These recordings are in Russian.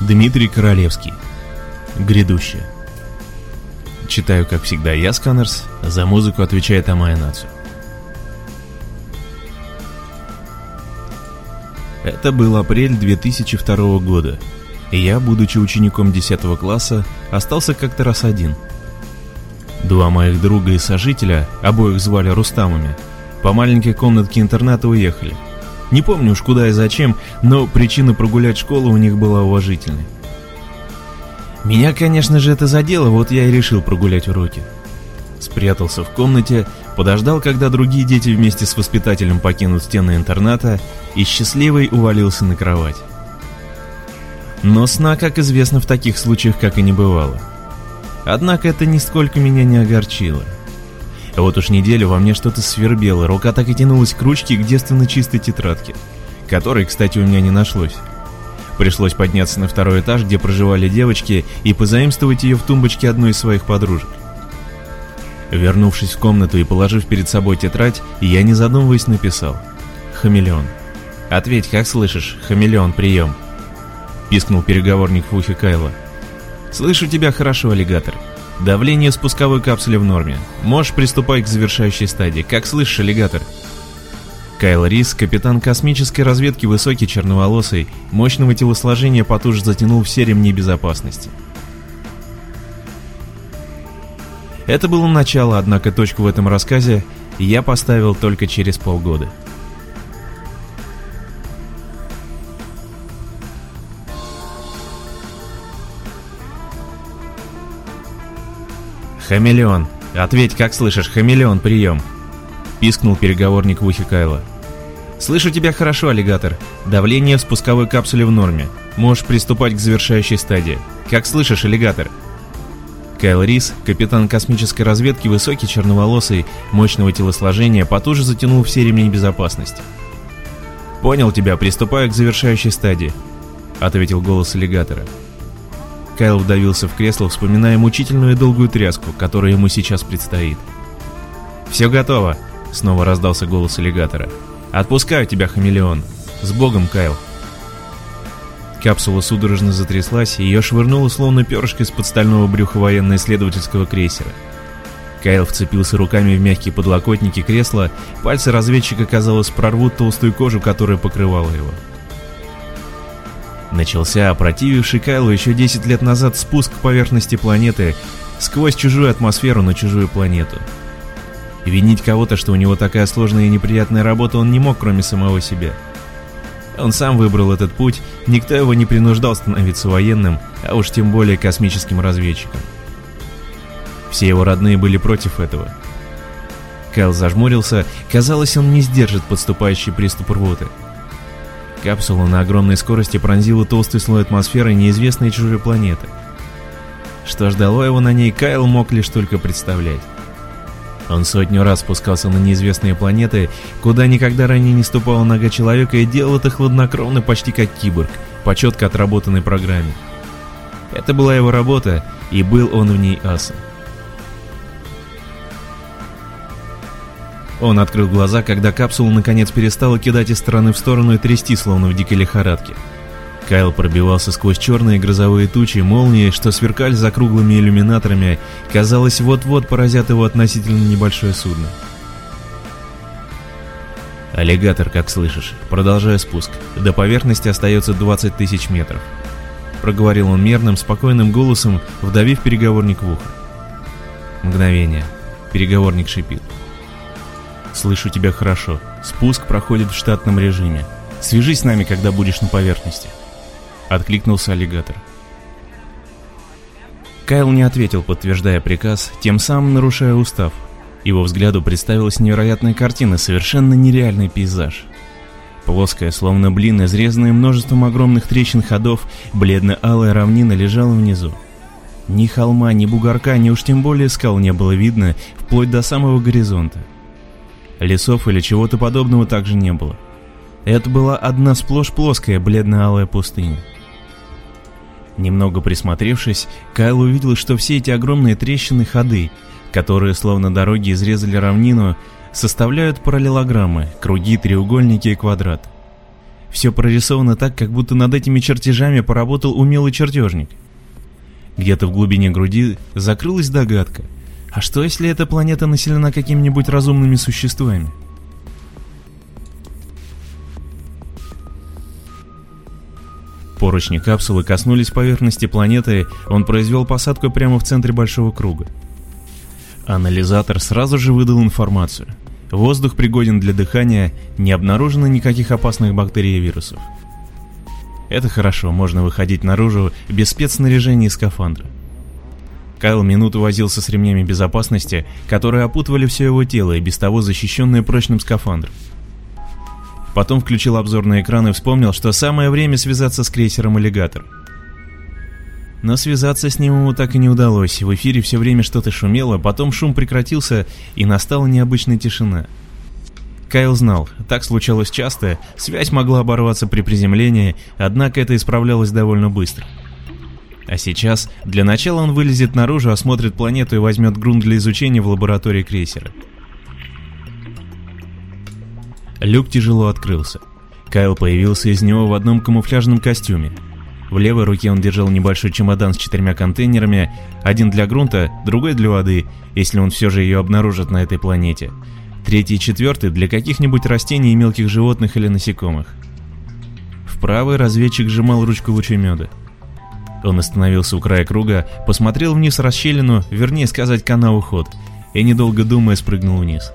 Дмитрий Королевский. Грядущее. Читаю, как всегда, я, Сканерс, за музыку отвечает Амая Нацу. Это был апрель 2002 года, и я, будучи учеником 10 класса, остался как-то раз один. Два моих друга и сожителя, обоих звали Рустамами, по маленькой комнатке интерната уехали. Не помню уж куда и зачем, но причина прогулять школу у них была уважительной. Меня, конечно же, это задело, вот я и решил прогулять уроки. Спрятался в комнате, подождал, когда другие дети вместе с воспитателем покинут стены интерната, и счастливый увалился на кровать. Но сна, как известно, в таких случаях как и не бывало. Однако это нисколько меня не огорчило. Вот уж неделю во мне что-то свербело, рука так и тянулась к ручке к девственно чистой тетрадке, которой, кстати, у меня не нашлось. Пришлось подняться на второй этаж, где проживали девочки, и позаимствовать ее в тумбочке одной из своих подружек. Вернувшись в комнату и положив перед собой тетрадь, я, не задумываясь, написал: «Хамелеон». «Ответь, как слышишь? Хамелеон, прием!» Пискнул переговорник в ухе Кайла. «Слышу тебя хорошо, аллигатор. Давление в спусковой капсуле в норме. Можешь приступать к завершающей стадии. Как слышишь, аллигатор?» Кайл Рис, капитан космической разведки, высокий, черноволосый, мощного телосложения, потуже затянул все ремни безопасности. Это было начало, однако точку в этом рассказе я поставил только через полгода. «Хамелеон, ответь, как слышишь, хамелеон, прием!» Пискнул переговорник в ухе Кайла. «Слышу тебя хорошо, аллигатор. Давление в спусковой капсуле в норме. Можешь приступать к завершающей стадии. Как слышишь, аллигатор?» Кайл Рис, капитан космической разведки, высокий, черноволосый, мощного телосложения, потуже затянул все ремни безопасности. «Понял тебя, приступаю к завершающей стадии», — ответил голос аллигатора. Кайл вдавился в кресло, вспоминая мучительную и долгую тряску, которая ему сейчас предстоит. «Все готово», — снова раздался голос аллигатора. «Отпускаю тебя, хамелеон. С Богом, Кайл». Капсула судорожно затряслась, и ее швырнуло словно перышко из-под стального брюха военно-исследовательского крейсера. Кайл вцепился руками в мягкие подлокотники кресла, пальцы разведчика, казалось, прорвут толстую кожу, которая покрывала его. Начался опротививший Кайлу еще 10 лет назад спуск к поверхности планеты сквозь чужую атмосферу на чужую планету. Винить кого-то, что у него такая сложная и неприятная работа, он не мог, кроме самого себя. Он сам выбрал этот путь, никто его не принуждал становиться военным, а уж тем более космическим разведчиком. Все его родные были против этого. Кайл зажмурился, казалось, он не сдержит подступающий приступ рвоты. Капсула на огромной скорости пронзила толстый слой атмосферы неизвестной чужой планеты. Что ждало его на ней, Кайл мог лишь только представлять. Он сотню раз спускался на неизвестные планеты, куда никогда ранее не ступала нога человека, и делал это хладнокровно, почти как киборг, по четко отработанной программе. Это была его работа, и был он в ней асом. Он открыл глаза, когда капсула наконец перестала кидать из стороны в сторону и трясти, словно в дикой лихорадке. Кайл пробивался сквозь черные грозовые тучи, молнии, что сверкали за круглыми иллюминаторами, казалось, вот-вот поразят его относительно небольшое судно. «Аллигатор, как слышишь, продолжая спуск. До поверхности остается 20 тысяч метров», — проговорил он мерным, спокойным голосом, вдавив переговорник в ухо. Мгновение. Переговорник шипит. «Слышу тебя хорошо. Спуск проходит в штатном режиме. Свяжись с нами, когда будешь на поверхности», — откликнулся аллигатор. Кайл не ответил, подтверждая приказ, тем самым нарушая устав. Его взгляду представилась невероятная картина, совершенно нереальный пейзаж. Плоская, словно блин, изрезанная множеством огромных трещин ходов, бледно-алая равнина лежала внизу. Ни холма, ни бугорка, ни уж тем более скал не было видно, вплоть до самого горизонта. Лесов или чего-то подобного также не было. Это была одна сплошь плоская, бледно-алая пустыня. Немного присмотревшись, Кайл увидел, что все эти огромные трещины ходы, которые словно дороги изрезали равнину, составляют параллелограммы, круги, треугольники и квадраты. Все прорисовано так, как будто над этими чертежами поработал умелый чертежник. Где-то в глубине груди закрылась догадка. А что, если эта планета населена какими-нибудь разумными существами? Поручни капсулы коснулись поверхности планеты, он произвел посадку прямо в центре большого круга. Анализатор сразу же выдал информацию. Воздух пригоден для дыхания, не обнаружено никаких опасных бактерий и вирусов. Это хорошо, можно выходить наружу без спецснаряжения и скафандра. Кайл минуту возился с ремнями безопасности, которые опутывали все его тело и без того защищенное прочным скафандром. Потом включил обзорный экран и вспомнил, что самое время связаться с крейсером «Аллигатор». Но связаться с ним ему так и не удалось, в эфире все время что-то шумело, потом шум прекратился и настала необычная тишина. Кайл знал, так случалось часто, связь могла оборваться при приземлении, однако это исправлялось довольно быстро. А сейчас, для начала он вылезет наружу, осмотрит планету и возьмет грунт для изучения в лаборатории крейсера. Люк тяжело открылся. Кайл появился из него в одном камуфляжном костюме. В левой руке он держал небольшой чемодан с 4 контейнерами, один для грунта, другой для воды, если он все же ее обнаружит на этой планете. Третий и четвертый для каких-нибудь растений и мелких животных или насекомых. В правой разведчик сжимал ручку лучемета. Он остановился у края круга, посмотрел вниз в расщелину, вернее сказать канал уход, и недолго думая спрыгнул вниз.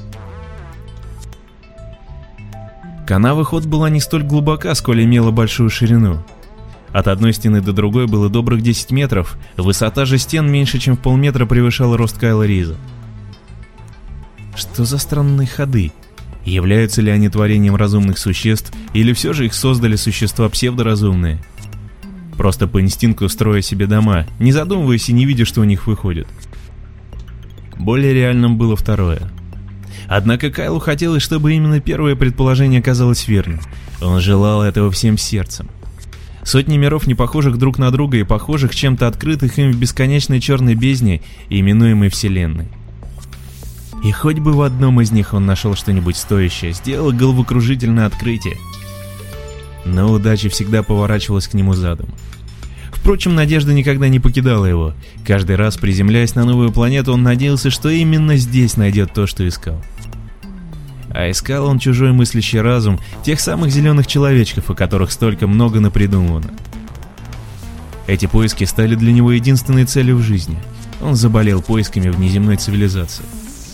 Канава ход была не столь глубока, сколь имела большую ширину. От одной стены до другой было добрых 10 метров, высота же стен меньше чем в полметра превышала рост Кайла Риза. Что за странные ходы? Являются ли они творением разумных существ, или все же их создали существа псевдоразумные? Просто по инстинкту строя себе дома, не задумываясь и не видя, что у них выходит. Более реальным было второе. Однако Кайлу хотелось, чтобы именно первое предположение оказалось верным. Он желал этого всем сердцем. Сотни миров, не похожих друг на друга и похожих чем-то открытых им в бесконечной черной бездне, именуемой Вселенной. И хоть бы в одном из них он нашел что-нибудь стоящее, сделал головокружительное открытие. Но удача всегда поворачивалась к нему задом. Впрочем, надежда никогда не покидала его. Каждый раз, приземляясь на новую планету, он надеялся, что именно здесь найдет то, что искал. А искал он чужой мыслящий разум, тех самых зеленых человечков, о которых столько много напридумывано. Эти поиски стали для него единственной целью в жизни. Он заболел поисками внеземной цивилизации.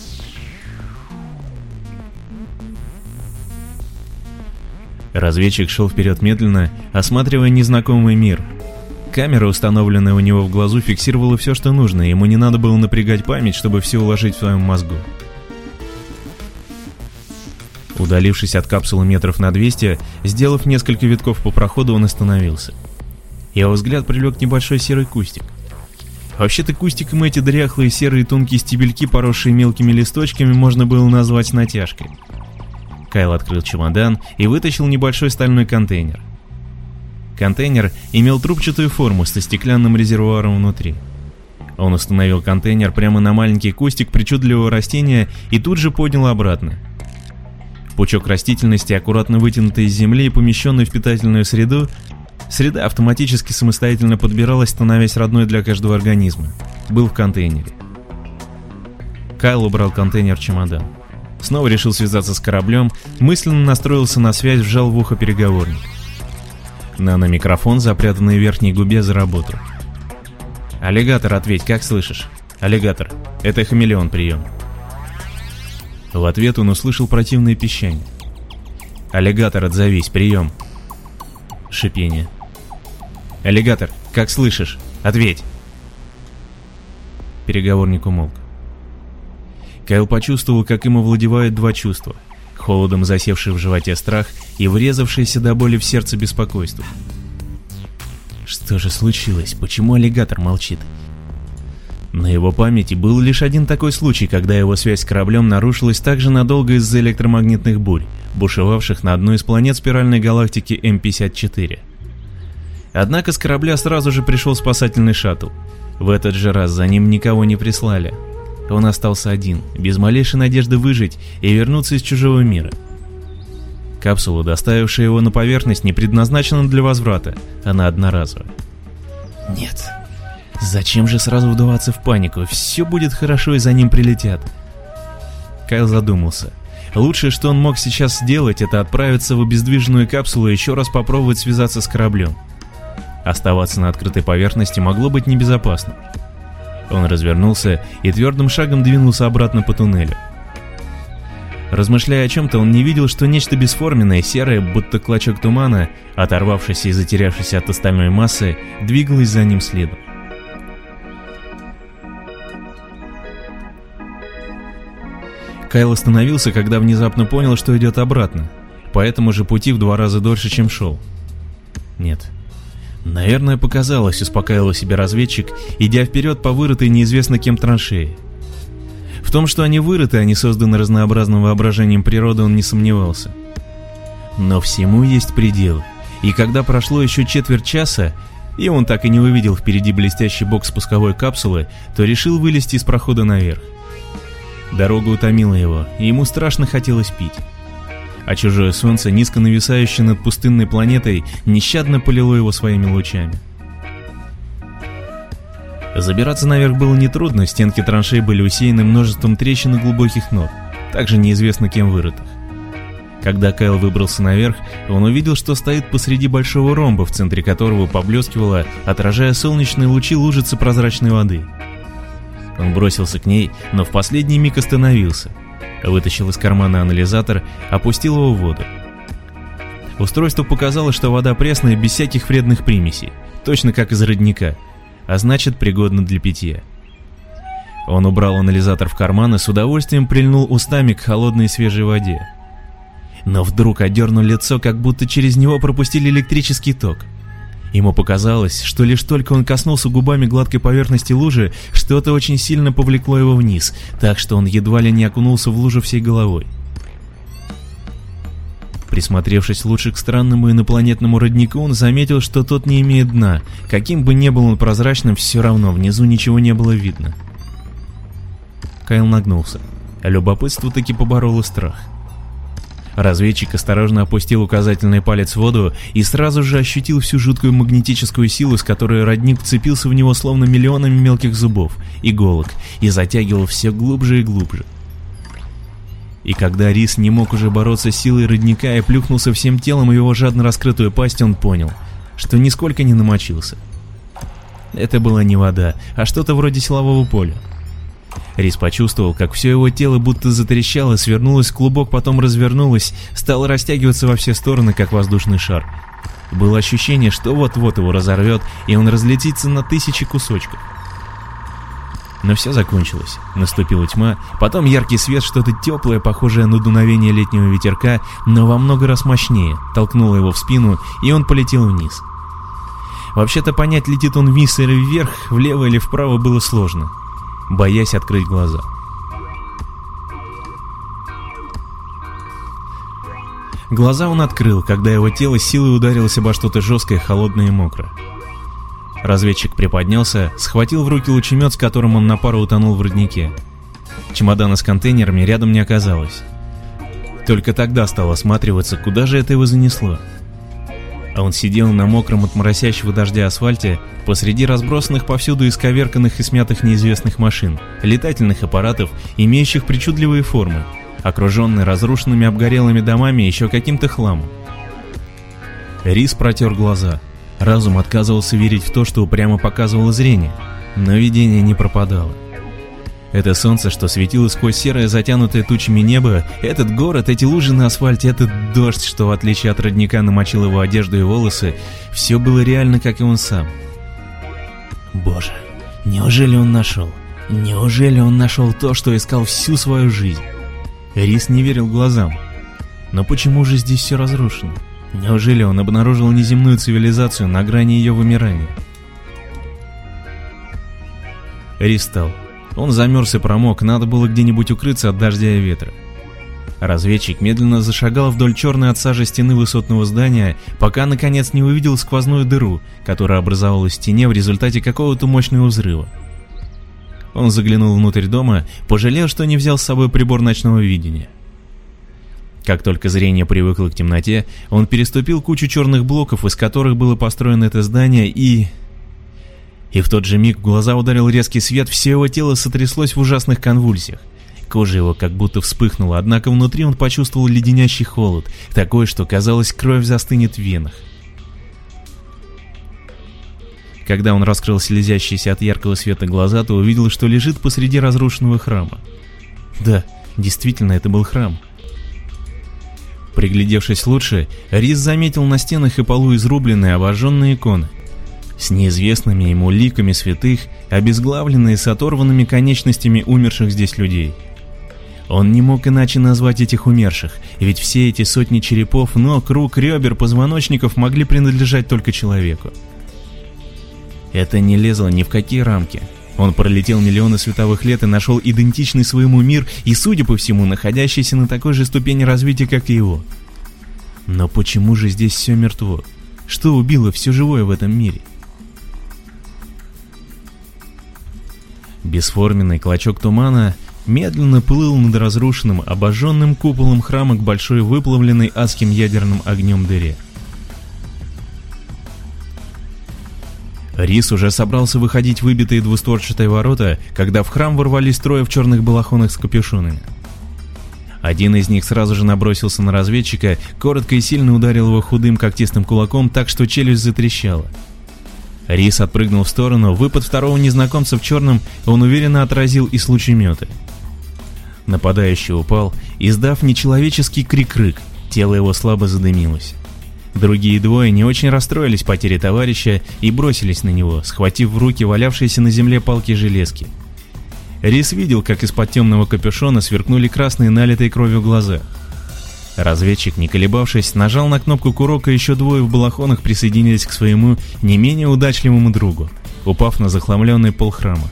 Разведчик шел вперед медленно, осматривая незнакомый мир. Камера, установленная у него в глазу, фиксировала все, что нужно, ему не надо было напрягать память, чтобы все уложить в своем мозгу. Удалившись от капсулы метров на 200, сделав несколько витков по проходу, он остановился. Его взгляд привлек небольшой серый кустик. Вообще-то кустиком эти дряхлые серые тонкие стебельки, поросшие мелкими листочками, можно было назвать с натяжкой. Кайл открыл чемодан и вытащил небольшой стальной контейнер. Контейнер имел трубчатую форму со стеклянным резервуаром внутри. Он установил контейнер прямо на маленький кустик причудливого растения и тут же поднял обратно. Пучок растительности, аккуратно вытянутый из земли и помещенный в питательную среду, среда автоматически самостоятельно подбиралась, становясь родной для каждого организма, был в контейнере. Кайл убрал контейнер в чемодан. Снова решил связаться с кораблем, мысленно настроился на связь, вжал в ухо переговорник. Наномикрофон, запрятанный в верхней губе, заработал. «Аллигатор, ответь, как слышишь?» «Аллигатор, это хамелеон, прием». В ответ он услышал противное пищание. «Аллигатор, отзовись, прием». Шипение. «Аллигатор, как слышишь? Ответь!» Переговорник умолк. Кайл почувствовал, как им овладевают два чувства: холодом засевший в животе страх и врезавшееся до боли в сердце беспокойство. Что же случилось? Почему аллигатор молчит? На его памяти был лишь один такой случай, когда его связь с кораблем нарушилась так же надолго из-за электромагнитных бурь, бушевавших на одной из планет спиральной галактики М-54. Однако с корабля сразу же пришел спасательный шаттл. В этот же раз за ним никого не прислали. Он остался один, без малейшей надежды выжить и вернуться из чужого мира. Капсула, доставившая его на поверхность, не предназначена для возврата, она одноразовая. Нет. Зачем же сразу вдаваться в панику? Все будет хорошо и за ним прилетят. Кайл задумался. Лучшее, что он мог сейчас сделать, это отправиться в обездвиженную капсулу и еще раз попробовать связаться с кораблем. Оставаться на открытой поверхности могло быть небезопасно. Он развернулся и твердым шагом двинулся обратно по туннелю. Размышляя о чем-то, он не видел, что нечто бесформенное, серое, будто клочок тумана, оторвавшийся и затерявшийся от остальной массы, двигалось за ним следом. Кайл остановился, когда внезапно понял, что идет обратно, по этому же пути в 2 раза дольше, чем шел. Нет. Наверное, показалось, успокаивал себе разведчик, идя вперед по вырытой неизвестно кем траншеи. В том, что они вырыты, а не созданы разнообразным воображением природы, он не сомневался. Но всему есть предел, и когда прошло еще четверть часа, и он так и не увидел впереди блестящий бок спусковой капсулы, то решил вылезти из прохода наверх. Дорога утомила его, и ему страшно хотелось пить. А чужое солнце, низко нависающее над пустынной планетой, нещадно полило его своими лучами. Забираться наверх было нетрудно, стенки траншей были усеяны множеством трещин и глубоких нор, также неизвестно кем вырытых. Когда Кайл выбрался наверх, он увидел, что стоит посреди большого ромба, в центре которого поблескивала, отражая солнечные лучи, лужица прозрачной воды. Он бросился к ней, но в последний миг остановился, вытащил из кармана анализатор, опустил его в воду. Устройство показало, что вода пресная, без всяких вредных примесей, точно как из родника, а значит, пригодна для питья. Он убрал анализатор в карман и с удовольствием прильнул устами к холодной и свежей воде. Но вдруг одернул лицо, как будто через него пропустили электрический ток. Ему показалось, что лишь только он коснулся губами гладкой поверхности лужи, что-то очень сильно повлекло его вниз, так что он едва ли не окунулся в лужу всей головой. Присмотревшись лучше к странному инопланетному роднику, он заметил, что тот не имеет дна. Каким бы ни был он прозрачным, все равно внизу ничего не было видно. Кайл нагнулся. Любопытство таки побороло страх. Разведчик осторожно опустил указательный палец в воду и сразу же ощутил всю жуткую магнетическую силу, с которой родник вцепился в него словно миллионами мелких зубов, иголок, и затягивал все глубже и глубже. И когда Рис не мог уже бороться с силой родника и плюхнулся всем телом в его жадно раскрытую пасть, он понял, что нисколько не намочился. Это была не вода, а что-то вроде силового поля. Рис почувствовал, как все его тело будто затрещало, свернулось в клубок, потом развернулось, стало растягиваться во все стороны, как воздушный шар. Было ощущение, что вот-вот его разорвет, и он разлетится на тысячи кусочков. Но все закончилось. Наступила тьма, потом яркий свет, что-то теплое, похожее на дуновение летнего ветерка, но во много раз мощнее, толкнуло его в спину, и он полетел вниз. Вообще-то понять, летит он вниз или вверх, влево или вправо, было сложно, боясь открыть глаза. Глаза он открыл, когда его тело силой ударилось обо что-то жесткое, холодное и мокрое. Разведчик приподнялся, схватил в руки лучемет, с которым он на пару утонул в роднике. Чемодана с контейнерами рядом не оказалось. Только тогда стал осматриваться, куда же это его занесло. А он сидел на мокром от моросящего дождя асфальте посреди разбросанных повсюду исковерканных и смятых неизвестных машин, летательных аппаратов, имеющих причудливые формы, окруженный разрушенными обгорелыми домами и еще каким-то хламом. Рис протер глаза. Разум отказывался верить в то, что упрямо показывало зрение, но видение не пропадало. Это солнце, что светило сквозь серое, затянутое тучами небо, этот город, эти лужи на асфальте, этот дождь, что в отличие от родника намочил его одежду и волосы, все было реально, как и он сам. Боже, неужели он нашел? Неужели он нашел то, что искал всю свою жизнь? Рис не верил глазам. Но почему же здесь все разрушено? Неужели он обнаружил неземную цивилизацию на грани ее вымирания? Рис встал. Он замерз и промок, надо было где-нибудь укрыться от дождя и ветра. Разведчик медленно зашагал вдоль черной от сажи стены высотного здания, пока наконец не увидел сквозную дыру, которая образовалась в стене в результате какого-то мощного взрыва. Он заглянул внутрь дома, пожалел, что не взял с собой прибор ночного видения. Как только зрение привыкло к темноте, он переступил кучу черных блоков, из которых было построено это здание, и в тот же миг в глаза ударил резкий свет, все его тело сотряслось в ужасных конвульсиях. Кожа его как будто вспыхнула, однако внутри он почувствовал леденящий холод, такой, что казалось, кровь застынет в венах. Когда он раскрыл слезящиеся от яркого света глаза, то увидел, что лежит посреди разрушенного храма. Да, действительно, это был храм. Приглядевшись лучше, Рис заметил на стенах и полу изрубленные обожженные иконы с неизвестными ему ликами святых, обезглавленные с оторванными конечностями умерших здесь людей. Он не мог иначе назвать этих умерших, ведь все эти сотни черепов, ног, рук, ребер, позвоночников могли принадлежать только человеку. Это не лезло ни в какие рамки. Он пролетел миллионы световых лет и нашел идентичный своему мир и, судя по всему, находящийся на такой же ступени развития, как и его. Но почему же здесь все мертво? Что убило все живое в этом мире? Бесформенный клочок тумана медленно плыл над разрушенным, обожженным куполом храма к большой выплавленной адским ядерным огнем дыре. Рис уже собрался выходить в выбитые двустворчатые ворота, когда в храм ворвались трое в черных балахонах с капюшонами. Один из них сразу же набросился на разведчика, коротко и сильно ударил его худым когтистым кулаком так, что челюсть затрещала. Рис отпрыгнул в сторону, выпад второго незнакомца в черном он уверенно отразил и с лучемета. Нападающий упал, издав нечеловеческий крик-рык, тело его слабо задымилось. Другие двое не очень расстроились потерей товарища и бросились на него, схватив в руки валявшиеся на земле палки-железки. Рис видел, как из-под темного капюшона сверкнули красные налитые кровью глаза. Разведчик, не колебавшись, нажал на кнопку курок, и еще двое в балахонах присоединились к своему не менее удачливому другу, упав на захламленный пол храма.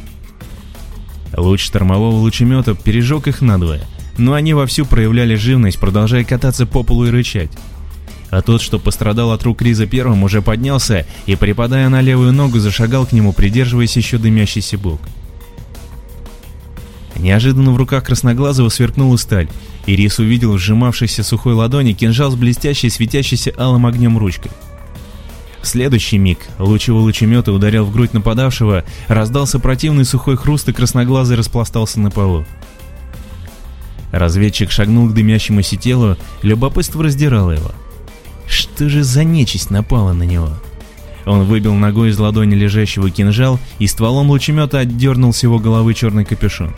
Луч штормового лучемета пережег их надвое, но они вовсю проявляли живность, продолжая кататься по полу и рычать. А тот, что пострадал от рук Риза первым, уже поднялся и, припадая на левую ногу, зашагал к нему, придерживаясь еще дымящийся бок. Неожиданно в руках Красноглазого сверкнула сталь, и Рис увидел в сжимавшейся сухой ладони кинжал с блестящей, светящейся алым огнем ручкой. В следующий миг луч его лучемета ударил в грудь нападавшего, раздался противный сухой хруст, и Красноглазый распластался на полу. Разведчик шагнул к дымящемуся телу, любопытство раздирало его. Что же за нечисть напала на него? Он выбил ногой из ладони лежащего кинжал и стволом лучемета отдернул с его головы черный капюшон.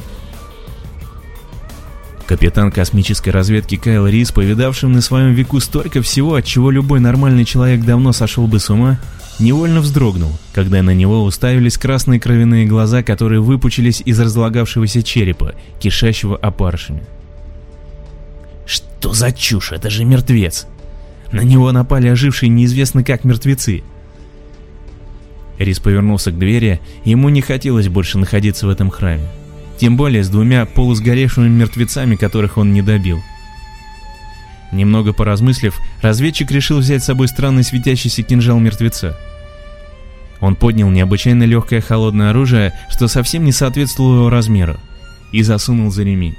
Капитан космической разведки Кайл Рис, повидавшим на своем веку столько всего, от чего любой нормальный человек давно сошел бы с ума, невольно вздрогнул, когда на него уставились красные кровяные глаза, которые выпучились из разлагавшегося черепа, кишащего опарышами. Что за чушь? Это же мертвец! На него напали ожившие неизвестно как мертвецы. Рис повернулся к двери, ему не хотелось больше находиться в этом храме. Тем более с двумя полусгоревшими мертвецами, которых он не добил. Немного поразмыслив, разведчик решил взять с собой странный светящийся кинжал мертвеца. Он поднял необычайно легкое холодное оружие, что совсем не соответствовало его размеру, и засунул за ремень.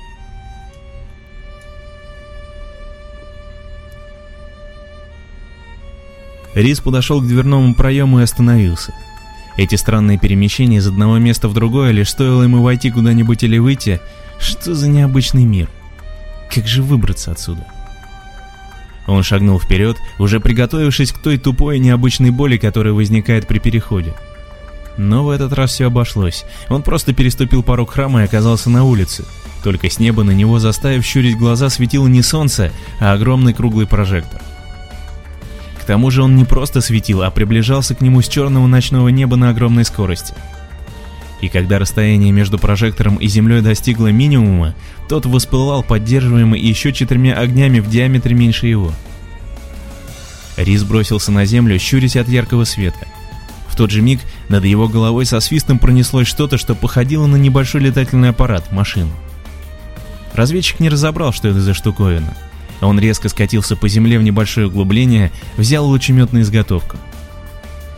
Рис подошел к дверному проему и остановился. Эти странные перемещения из одного места в другое, лишь стоило ему войти куда-нибудь или выйти. Что за необычный мир? Как же выбраться отсюда? Он шагнул вперед, уже приготовившись к той тупой необычной боли, которая возникает при переходе. Но в этот раз все обошлось. Он просто переступил порог храма и оказался на улице. Только с неба на него, заставив щурить глаза, светило не солнце, а огромный круглый прожектор. К тому же он не просто светил, а приближался к нему с черного ночного неба на огромной скорости. И когда расстояние между прожектором и землей достигло минимума, тот воспылал, поддерживаемый еще 4 огнями в диаметре меньше его. Рис бросился на землю, щурясь от яркого света. В тот же миг над его головой со свистом пронеслось что-то, что походило на небольшой летательный аппарат, машину. Разведчик не разобрал, что это за штуковина. Он резко скатился по земле в небольшое углубление, взял лучемет на изготовку.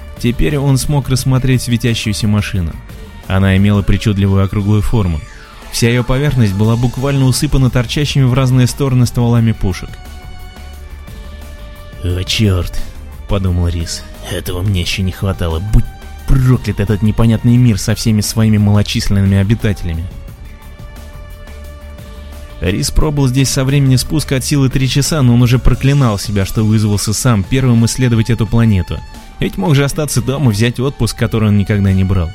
Теперь он смог рассмотреть светящуюся машину. Она имела причудливую округлую форму. Вся ее поверхность была буквально усыпана торчащими в разные стороны стволами пушек. «О, черт!» — подумал Рис. «Этого мне еще не хватало. Будь проклят этот непонятный мир со всеми своими малочисленными обитателями». Рис пробыл здесь со времени спуска от силы 3 часа, но он уже проклинал себя, что вызвался сам первым исследовать эту планету. Ведь мог же остаться дома, взять отпуск, который он никогда не брал.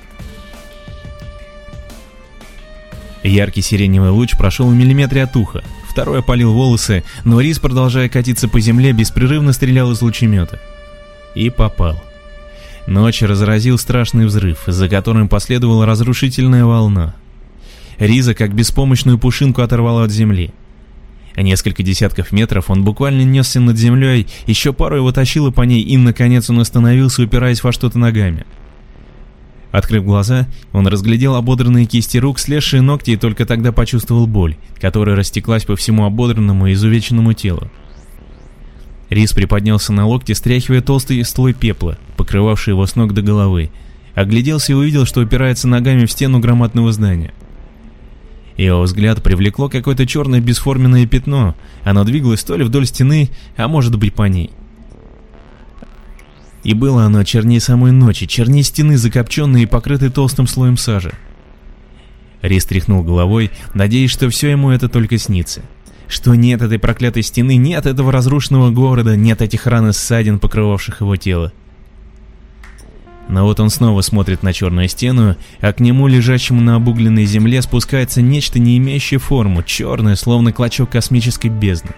Яркий сиреневый луч прошел в миллиметре от уха, второй опалил волосы, но Рис, продолжая катиться по земле, беспрерывно стрелял из лучемета. И попал. Ночь разразил страшный взрыв, за которым последовала разрушительная волна. Риза, как беспомощную пушинку, оторвало от земли. Несколько десятков метров он буквально несся над землей, еще пару его тащило по ней, и, наконец, он остановился, упираясь во что-то ногами. Открыв глаза, он разглядел ободранные кисти рук, слезшие ногти, и только тогда почувствовал боль, которая растеклась по всему ободранному и изувеченному телу. Рис приподнялся на локте, стряхивая толстый слой пепла, покрывавший его с ног до головы, огляделся и увидел, что упирается ногами в стену громадного здания. Его взгляд привлекло какое-то черное бесформенное пятно. Оно двигалось то ли вдоль стены, а может быть по ней. И было оно чернее самой ночи, чернее стены, закопченной и покрытой толстым слоем сажи. Рис тряхнул головой, надеясь, что все ему это только снится. Что нет этой проклятой стены, нет этого разрушенного города, нет этих ран и ссадин, покрывавших его тело. Но вот он снова смотрит на черную стену, а к нему, лежащему на обугленной земле, спускается нечто, не имеющее форму, черное, словно клочок космической бездны.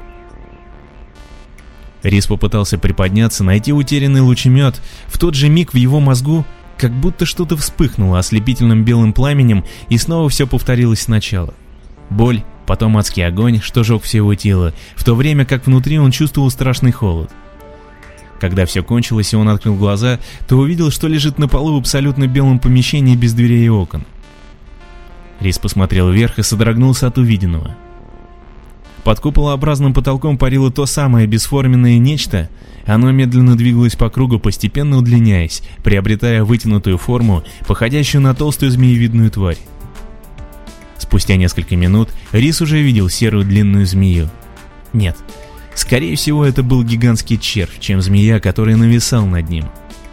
Рис попытался приподняться, найти утерянный лучемет. В тот же миг в его мозгу как будто что-то вспыхнуло ослепительным белым пламенем, и снова все повторилось сначала. Боль, потом адский огонь, что жег все его тело, в то время как внутри он чувствовал страшный холод. Когда все кончилось и он открыл глаза, то увидел, что лежит на полу в абсолютно белом помещении без дверей и окон. Рис посмотрел вверх и содрогнулся от увиденного. Под куполообразным потолком парило то самое бесформенное нечто. Оно медленно двигалось по кругу, постепенно удлиняясь, приобретая вытянутую форму, походящую на толстую змеевидную тварь. Спустя несколько минут Рис уже видел серую длинную змею. Нет, скорее всего, это был гигантский червь, чем змея, которая нависал над ним.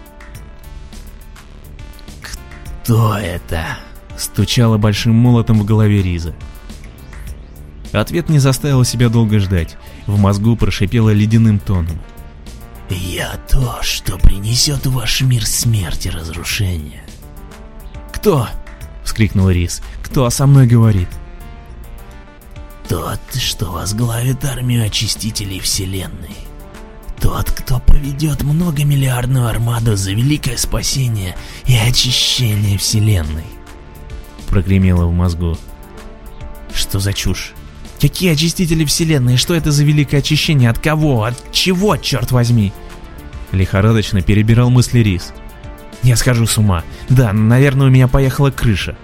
«Кто это?» — стучало большим молотом в голове Риза. Ответ не заставил себя долго ждать. В мозгу прошипело ледяным тоном. «Я то, что принесет в ваш мир смерть и разрушение». «Кто?» — вскрикнул Рис. «Кто со мной говорит?» «Тот, что возглавит армию очистителей вселенной. Тот, кто поведет многомиллиардную армаду за великое спасение и очищение вселенной». Прогремело в мозгу. «Что за чушь? Какие очистители вселенной? Что это за великое очищение? От кого? От чего, черт возьми?» Лихорадочно перебирал мысли Рис. «Я схожу с ума. Да, наверное, у меня поехала крыша».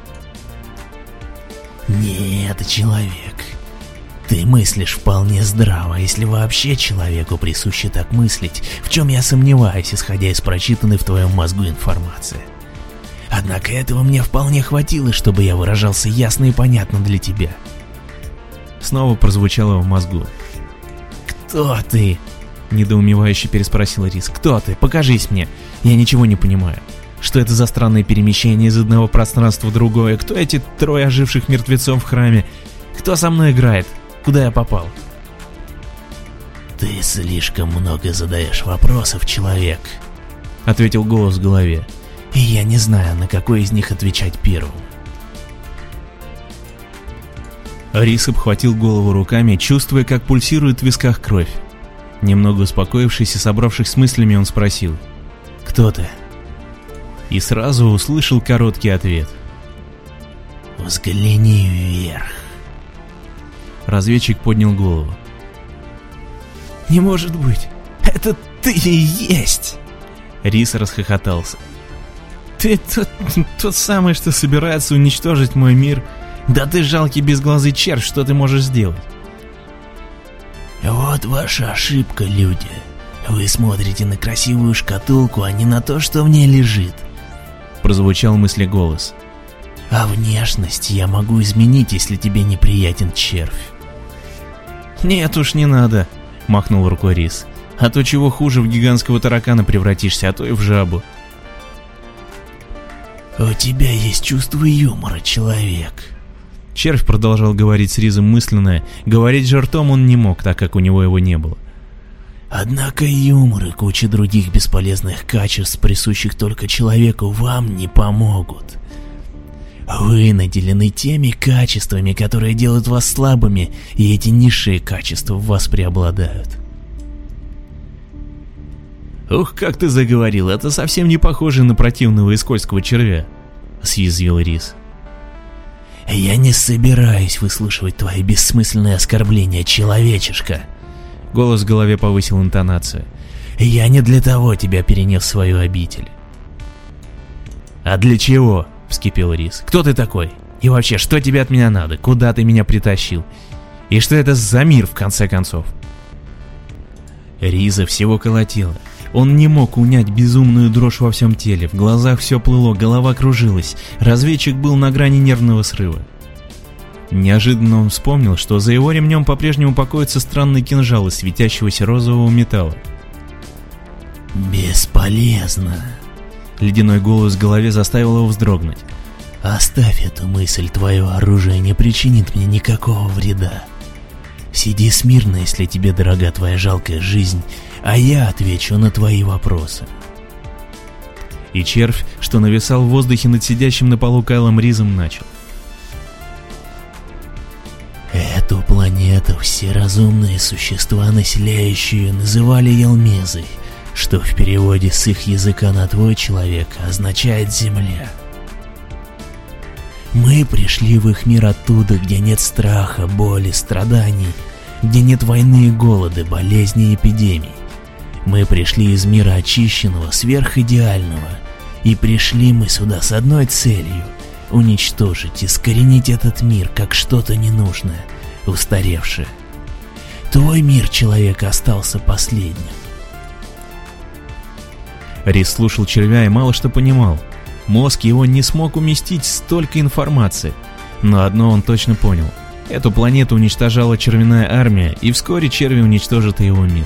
«Нет, человек. Ты мыслишь вполне здраво, если вообще человеку присуще так мыслить, в чем я сомневаюсь, исходя из прочитанной в твоем мозгу информации. Однако этого мне вполне хватило, чтобы я выражался ясно и понятно для тебя». Снова прозвучало в мозгу. «Кто ты?» — недоумевающе переспросил Рис. «Кто ты? Покажись мне. Я ничего не понимаю. Что это за странное перемещение из одного пространства в другое? Кто эти 3 оживших мертвецов в храме? Кто со мной играет? Куда я попал?» «Ты слишком много задаешь вопросов, человек», — ответил голос в голове. «И я не знаю, на какой из них отвечать первым». Рис обхватил голову руками, чувствуя, как пульсирует в висках кровь. Немного успокоившись и собравшись с мыслями, он спросил: «Кто ты?» И сразу услышал короткий ответ: «Взгляни вверх». Разведчик поднял голову. «Не может быть! Это ты и есть!» Рис расхохотался. «Ты тот самый, что собирается уничтожить мой мир? Да ты жалкий безглазый червь, что ты можешь сделать?» «Вот ваша ошибка, люди. Вы смотрите на красивую шкатулку, а не на то, что в ней лежит», — прозвучал мысли голос. А внешность я могу изменить, если тебе неприятен червь. «Нет уж, не надо», — махнул рукой Рис. «А то чего хуже, в гигантского таракана превратишься, а то и в жабу». «У тебя есть чувство юмора, человек». Червь продолжал говорить с Ризом мысленно, говорить же ртом он не мог, так как у него его не было. «Однако юмор и куча других бесполезных качеств, присущих только человеку, вам не помогут. Вы наделены теми качествами, которые делают вас слабыми, и эти низшие качества в вас преобладают». «Ух, как ты заговорил, это совсем не похоже на противного и скользкого червя», — съязвил Рис. «Я не собираюсь выслушивать твои бессмысленные оскорбления, человечишка». Голос в голове повысил интонацию. «Я не для того тебя перенес в свою обитель». «А для чего?» — вскипел Рис. «Кто ты такой? И вообще, что тебе от меня надо? Куда ты меня притащил? И что это за мир, в конце концов?» Риза всего колотило. Он не мог унять безумную дрожь во всем теле, в глазах все плыло, голова кружилась, разведчик был на грани нервного срыва. Неожиданно он вспомнил, что за его ремнем по-прежнему покоятся странные кинжалы светящегося розового металла. «Бесполезно!» Ледяной голос в голове заставил его вздрогнуть. «Оставь эту мысль, твое оружие не причинит мне никакого вреда. Сиди смирно, если тебе дорога твоя жалкая жизнь, а я отвечу на твои вопросы». И червь, что нависал в воздухе над сидящим на полу Кайлом Ризом, начал. «Эту планету все разумные существа, населяющие, называли Елмезой, что в переводе с их языка на твой человек означает «земля». Мы пришли в их мир оттуда, где нет страха, боли, страданий, где нет войны и голода, болезней и эпидемий. Мы пришли из мира очищенного, сверхидеального, и пришли мы сюда с одной целью — уничтожить, искоренить этот мир как что-то ненужное, устаревшее. Твой мир, человек, остался последним». Рис слушал червя и мало что понимал. Мозг его не смог уместить столько информации. Но одно он точно понял. Эту планету уничтожала червяная армия, и вскоре черви уничтожат и его мир.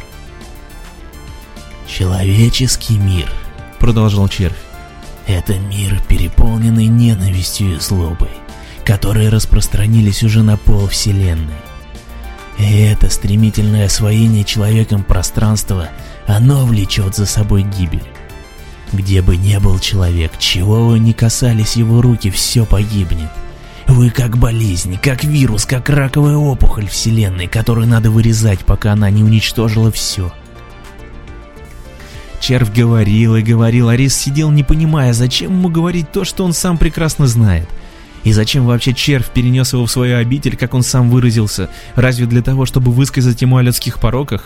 «Человеческий мир», — продолжал червь, — «это мир, переполненный ненавистью и злобой, которые распространились уже на пол Вселенной. И это стремительное освоение человеком пространства, оно влечет за собой гибель. Где бы ни был человек, чего бы ни касались его руки, все погибнет. Вы как болезнь, как вирус, как раковая опухоль Вселенной, которую надо вырезать, пока она не уничтожила все». Червь говорил и говорил, а Рис сидел, не понимая, зачем ему говорить то, что он сам прекрасно знает. И зачем вообще червь перенес его в свою обитель, как он сам выразился, разве для того, чтобы высказать ему о людских пороках?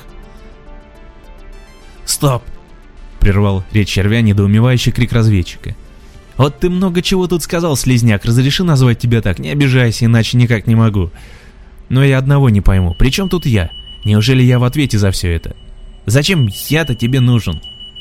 «Стоп!» — прервал речь червя недоумевающий крик разведчика. «Вот ты много чего тут сказал, слизняк, разреши назвать тебя так, не обижайся, иначе никак не могу. Но я одного не пойму, при чем тут я? Неужели я в ответе за все это? Зачем я-то тебе нужен?»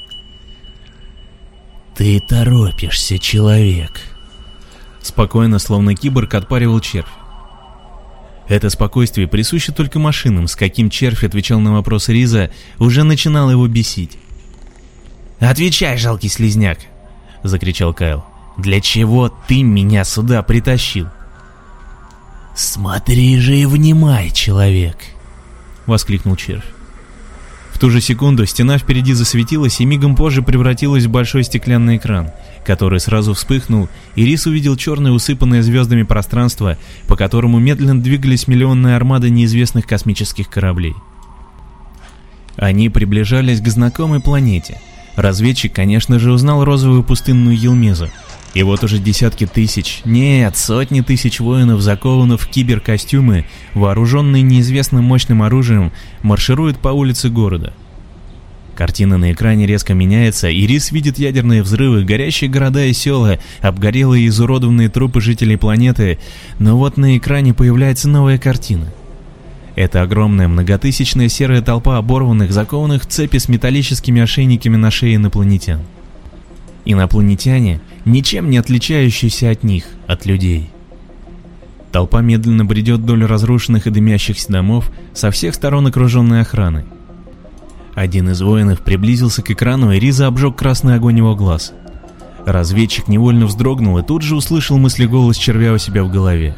«Ты торопишься, человек», — спокойно, словно киборг, отпаривал червь. Это спокойствие присуще только машинам, с каким червь отвечал на вопрос Риза, уже начинало его бесить. «Отвечай, жалкий слизняк!» — закричал Кайл. «Для чего ты меня сюда притащил?» «Смотри же и внимай, человек!» — воскликнул червь. В ту же секунду стена впереди засветилась и мигом позже превратилась в большой стеклянный экран, который сразу вспыхнул, и Рис увидел черное усыпанное звездами пространство, по которому медленно двигались миллионные армады неизвестных космических кораблей. Они приближались к знакомой планете. Разведчик, конечно же, узнал розовую пустынную Елмезу. И вот уже десятки тысяч, нет, сотни тысяч воинов, закованных в киберкостюмы, вооруженные неизвестным мощным оружием, маршируют по улице города. Картина на экране резко меняется, и Рис видит ядерные взрывы, горящие города и села, обгорелые и изуродованные трупы жителей планеты, но вот на экране появляется новая картина. Это огромная многотысячная серая толпа оборванных, закованных в цепи с металлическими ошейниками на шее инопланетян. Инопланетяне, ничем не отличающиеся от них, от людей. Толпа медленно бредет вдоль разрушенных и дымящихся домов, со всех сторон окруженной охраной. Один из воинов приблизился к экрану, и Риза обжег красный огонь его глаз. Разведчик невольно вздрогнул и тут же услышал мыслеголос червя у себя в голове.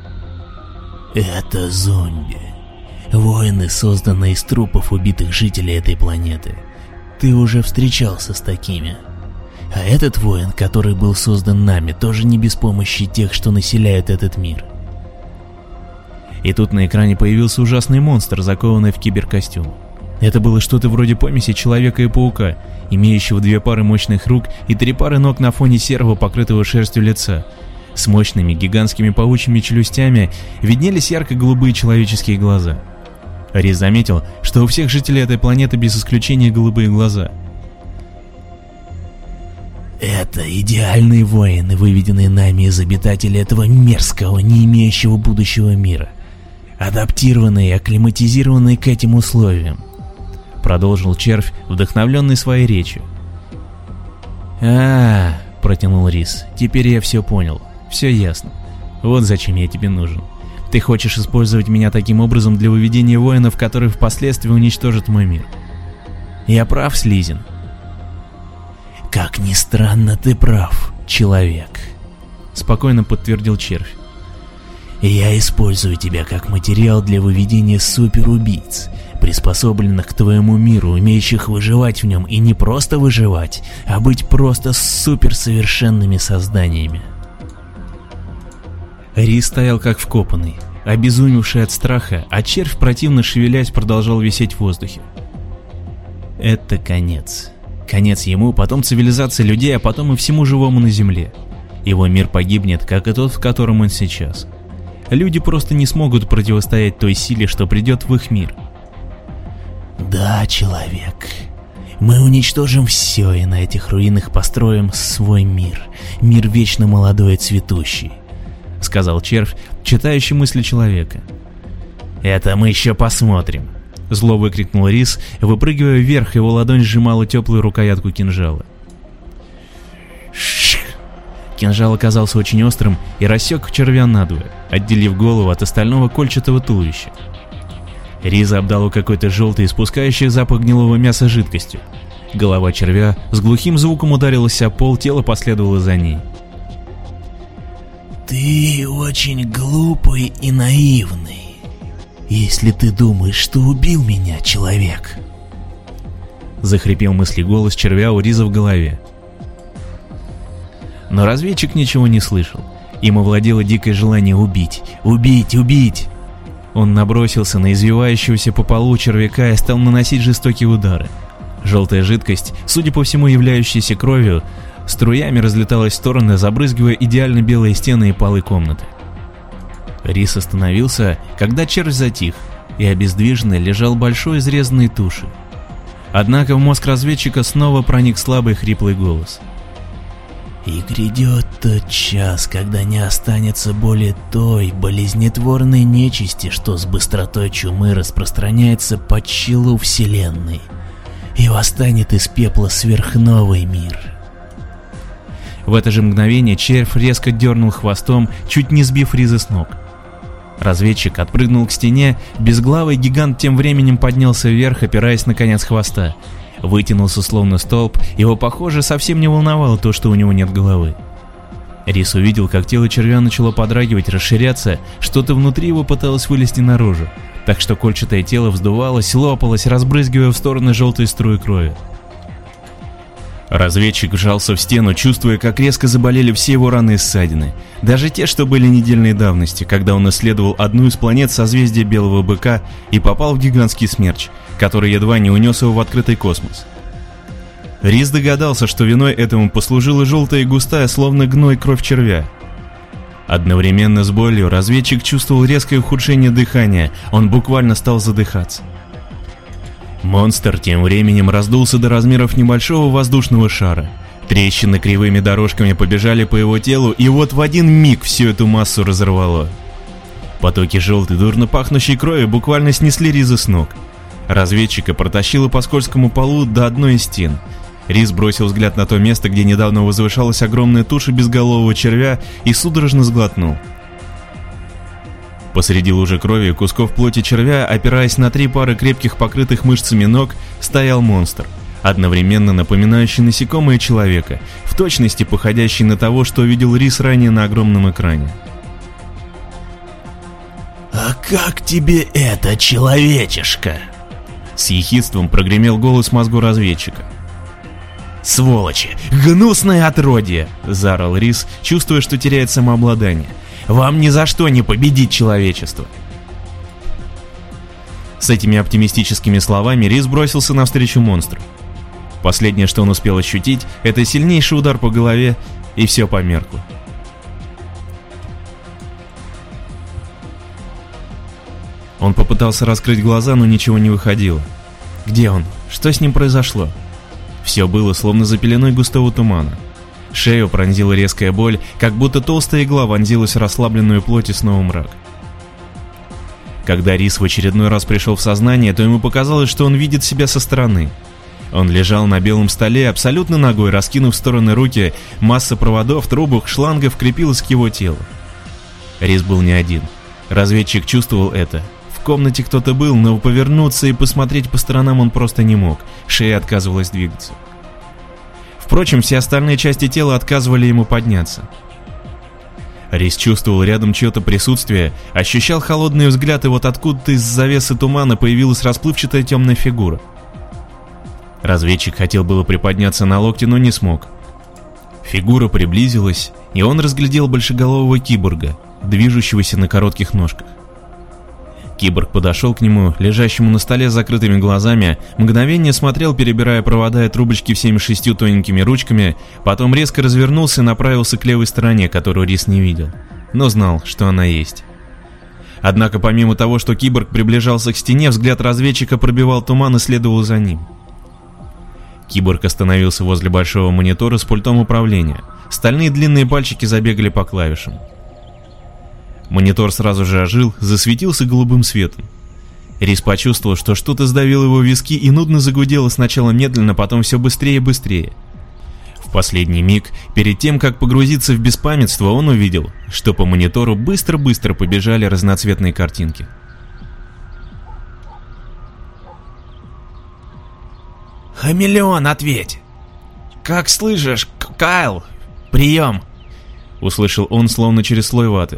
«Это зомби. Воины, созданные из трупов убитых жителей этой планеты. Ты уже встречался с такими. А этот воин, который был создан нами, тоже не без помощи тех, что населяют этот мир». И тут на экране появился ужасный монстр, закованный в киберкостюм. Это было что-то вроде помеси человека и паука, имеющего 2 пары мощных рук и 3 пары ног на фоне серого, покрытого шерстью лица. С мощными гигантскими паучьими челюстями виднелись ярко-голубые человеческие глаза. Риз заметил, что у всех жителей этой планеты без исключения голубые глаза. «Это идеальные воины, выведенные нами из обитателей этого мерзкого, не имеющего будущего мира. Адаптированные и акклиматизированные к этим условиям», — продолжил червь, вдохновленный своей речью. Протянул Риз, — «теперь я все понял, все ясно. Вот зачем я тебе нужен. Ты хочешь использовать меня таким образом для выведения воинов, которые впоследствии уничтожат мой мир. Я прав, Слизин?» «Как ни странно, ты прав, человек», — спокойно подтвердил червь. «Я использую тебя как материал для выведения суперубийц, приспособленных к твоему миру, умеющих выживать в нем и не просто выживать, а быть просто суперсовершенными созданиями». Риз стоял как вкопанный, обезумевший от страха, а червь, противно шевелясь, продолжал висеть в воздухе. Это конец. Конец ему, потом цивилизации людей, а потом и всему живому на Земле. Его мир погибнет, как и тот, в котором он сейчас. Люди просто не смогут противостоять той силе, что придет в их мир. «Да, человек. Мы уничтожим все и на этих руинах построим свой мир. Мир вечно молодой и цветущий», — сказал червь, читающий мысли человека. «Это мы еще посмотрим», — зло выкрикнул Риз, выпрыгивая вверх, его ладонь сжимала теплую рукоятку кинжала. Шш! Кинжал оказался очень острым и рассек червя надвое, отделив голову от остального кольчатого туловища. Риза обдало какой-то желтой, испускающей запах гнилого мяса жидкостью. Голова червя с глухим звуком ударилась о пол, тело последовало за ней. «Ты очень глупый и наивный, если ты думаешь, что убил меня, человек», — захрипел мыслеголос червя у Риза в голове. Но разведчик ничего не слышал. Им овладело дикое желание убить, убить, убить. Он набросился на извивающегося по полу червяка и стал наносить жестокие удары. Желтая жидкость, судя по всему являющаяся кровью, струями разлеталась в стороны, забрызгивая идеально белые стены и полы комнаты. Риз остановился, когда червь затих, и обездвиженно лежал большой изрезанной тушей. Однако в мозг разведчика снова проник слабый хриплый голос. «И грядет тот час, когда не останется более той болезнетворной нечисти, что с быстротой чумы распространяется по челу вселенной, и восстанет из пепла сверхновый мир». В это же мгновение червь резко дернул хвостом, чуть не сбив Риза с ног. Разведчик отпрыгнул к стене, безглавый гигант тем временем поднялся вверх, опираясь на конец хвоста. Вытянулся словно столб, его, похоже, совсем не волновало то, что у него нет головы. Риз увидел, как тело червя начало подрагивать, расширяться, что-то внутри его пыталось вылезти наружу, так что кольчатое тело вздувалось, лопалось, разбрызгивая в стороны желтые струи крови. Разведчик вжался в стену, чувствуя, как резко заболели все его раны и ссадины, даже те, что были недельной давности, когда он исследовал одну из планет созвездия Белого Быка и попал в гигантский смерч, который едва не унес его в открытый космос. Риз догадался, что виной этому послужила желтая и густая, словно гной, кровь червя. Одновременно с болью разведчик чувствовал резкое ухудшение дыхания, он буквально стал задыхаться. Монстр тем временем раздулся до размеров небольшого воздушного шара. Трещины кривыми дорожками побежали по его телу, и вот в один миг всю эту массу разорвало. Потоки желтой, дурно пахнущей крови буквально снесли Риза с ног. Разведчика протащило по скользкому полу до одной из стен. Рис бросил взгляд на то место, где недавно возвышалась огромная туша безголового червя, и судорожно сглотнул. Посреди лужи крови и кусков плоти червя, опираясь на 3 пары крепких покрытых мышцами ног, стоял монстр, одновременно напоминающий насекомое человека, в точности походящий на того, что видел Рис ранее на огромном экране. «А как тебе это, человечишка?» С ехидством прогремел голос мозгу разведчика. «Сволочи! Гнусное отродье!» — заорал Рис, чувствуя, что теряет самообладание. «Вам ни за что не победить человечество!» С этими оптимистическими словами Рис бросился навстречу монстру. Последнее, что он успел ощутить, это сильнейший удар по голове, и все померкло. Он попытался раскрыть глаза, но ничего не выходило. Где он? Что с ним произошло? Все было словно за пеленой густого тумана. Шею пронзила резкая боль, как будто толстая игла вонзилась в расслабленную плоть и снова мрак. Когда Рис в очередной раз пришел в сознание, то ему показалось, что он видит себя со стороны. Он лежал на белом столе, абсолютно нагой, раскинув в стороны руки, масса проводов, трубок, шлангов крепилась к его телу. Рис был не один. Разведчик чувствовал это. В комнате кто-то был, но повернуться и посмотреть по сторонам он просто не мог, шея отказывалась двигаться. Впрочем, все остальные части тела отказывали ему подняться. Рис чувствовал рядом чье-то присутствие, ощущал холодный взгляд, и вот откуда-то из завесы тумана появилась расплывчатая темная фигура. Разведчик хотел было приподняться на локте, но не смог. Фигура приблизилась, и он разглядел большеголового киборга, движущегося на коротких ножках. Киборг подошел к нему, лежащему на столе с закрытыми глазами, мгновение смотрел, перебирая провода и трубочки всеми 6 тоненькими ручками, потом резко развернулся и направился к левой стороне, которую Рис не видел, но знал, что она есть. Однако помимо того, что киборг приближался к стене, взгляд разведчика пробивал туман и следовал за ним. Киборг остановился возле большого монитора с пультом управления, стальные длинные пальчики забегали по клавишам. Монитор сразу же ожил, засветился голубым светом. Рис почувствовал, что что-то сдавило его виски и нудно загудело сначала медленно, потом все быстрее и быстрее. В последний миг, перед тем, как погрузиться в беспамятство, он увидел, что по монитору быстро-быстро побежали разноцветные картинки. «Хамелеон, ответь!» «Как слышишь, Кайл? Прием!» Услышал он словно через слой ваты.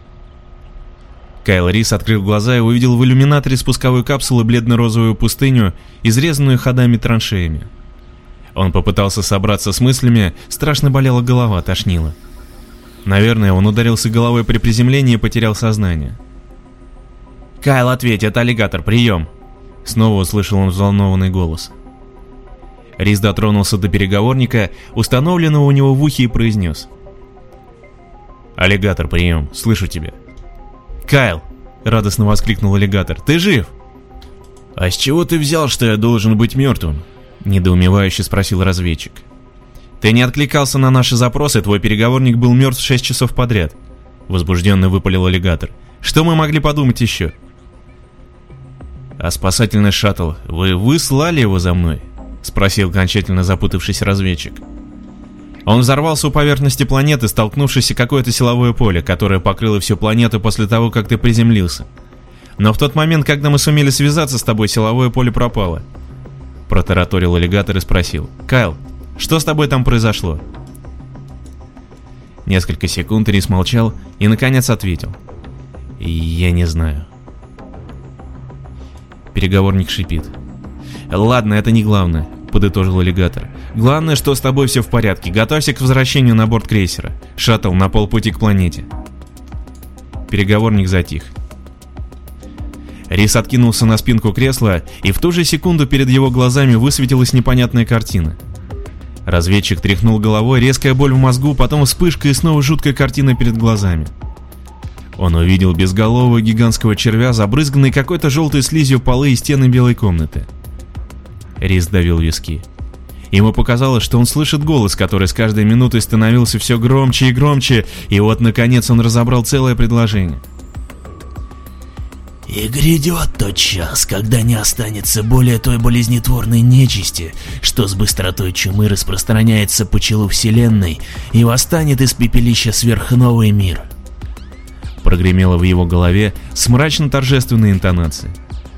Кайл Рис открыл глаза и увидел в иллюминаторе спусковой капсулы бледно-розовую пустыню, изрезанную ходами-траншеями. Он попытался собраться с мыслями, страшно болела голова, тошнило. Наверное, он ударился головой при приземлении и потерял сознание. «Кайл, ответь, это аллигатор, прием!» Снова услышал он взволнованный голос. Рис дотронулся до переговорника, установленного у него в ухе, и произнес: «Аллигатор, прием, слышу тебя». «Кайл!» — радостно воскликнул аллигатор. «Ты жив?» «А с чего ты взял, что я должен быть мертвым?» — недоумевающе спросил разведчик. «Ты не откликался на наши запросы, твой переговорник был мертв 6 часов подряд», — возбужденно выпалил аллигатор. «Что мы могли подумать еще?» «А спасательный шаттл, вы слали его за мной?» — спросил окончательно запутавшийся разведчик. Он взорвался у поверхности планеты, столкнувшись о какое-то силовое поле, которое покрыло всю планету после того, как ты приземлился. Но в тот момент, когда мы сумели связаться с тобой, силовое поле пропало. Протараторил аллигатор и спросил: «Кайл, что с тобой там произошло?» Несколько секунд Рис молчал и, наконец, ответил: «Я не знаю». Переговорник шипит. «Ладно, это не главное», — подытожил аллигатор. «Главное, что с тобой все в порядке. Готовься к возвращению на борт крейсера. Шаттл на полпути к планете». Переговорник затих. Рис откинулся на спинку кресла, и в ту же секунду перед его глазами высветилась непонятная картина. Разведчик тряхнул головой, резкая боль в мозгу, потом вспышка и снова жуткая картина перед глазами. Он увидел безголового гигантского червя, забрызганный какой-то желтой слизью полы и стены белой комнаты. Рис давил виски. Ему показалось, что он слышит голос, который с каждой минутой становился все громче и громче, и вот наконец он разобрал целое предложение. И грядет тот час, когда не останется более той болезнетворной нечисти, что с быстротой чумы распространяется по челу вселенной, и восстанет из пепелища сверхновый мир. Прогремело в его голове с мрачно-торжественной интонацией.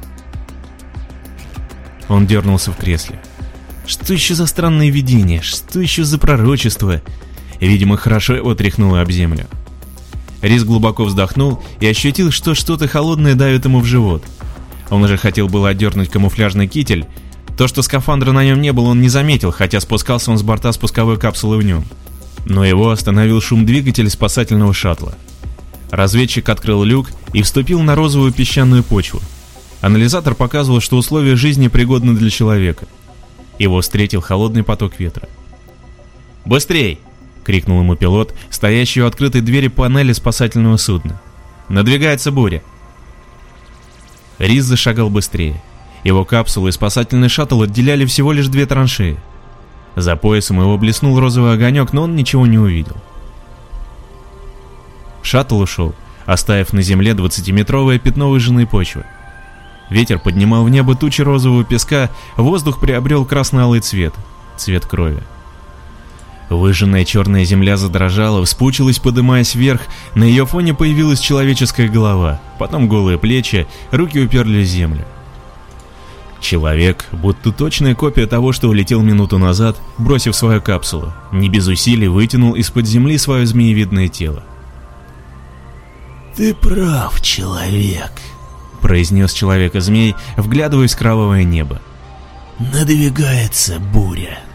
Он дернулся в кресле. Что еще за странное видение? Что еще за пророчество? Видимо, хорошо его тряхнуло об землю. Рис глубоко вздохнул и ощутил, что что-то холодное давит ему в живот. Он уже хотел было отдернуть камуфляжный китель. То, что скафандра на нем не было, он не заметил, хотя спускался он с борта спусковой капсулы в нем. Но его остановил шум двигателя спасательного шаттла. Разведчик открыл люк и вступил на розовую песчаную почву. Анализатор показывал, что условия жизни пригодны для человека. Его встретил холодный поток ветра. «Быстрей!» — крикнул ему пилот, стоящий у открытой двери панели спасательного судна. «Надвигается буря!» Рис зашагал быстрее. Его капсулу и спасательный шаттл отделяли всего лишь 2 траншеи. За поясом его блеснул розовый огонек, но он ничего не увидел. Шаттл ушел, оставив на земле 20-метровое пятно выжженной почвы. Ветер поднимал в небо тучи розового песка, воздух приобрел красно-алый цвет крови. Выжженная черная земля задрожала, вспучилась, подымаясь вверх, на ее фоне появилась человеческая голова, потом голые плечи, руки уперлись в землю. Человек, будто точная копия того, что улетел минуту назад, бросив свою капсулу, не без усилий вытянул из-под земли свое змеевидное тело. «Ты прав, человек», — произнес человека-змей, вглядываясь в кровавое небо. «Надвигается буря».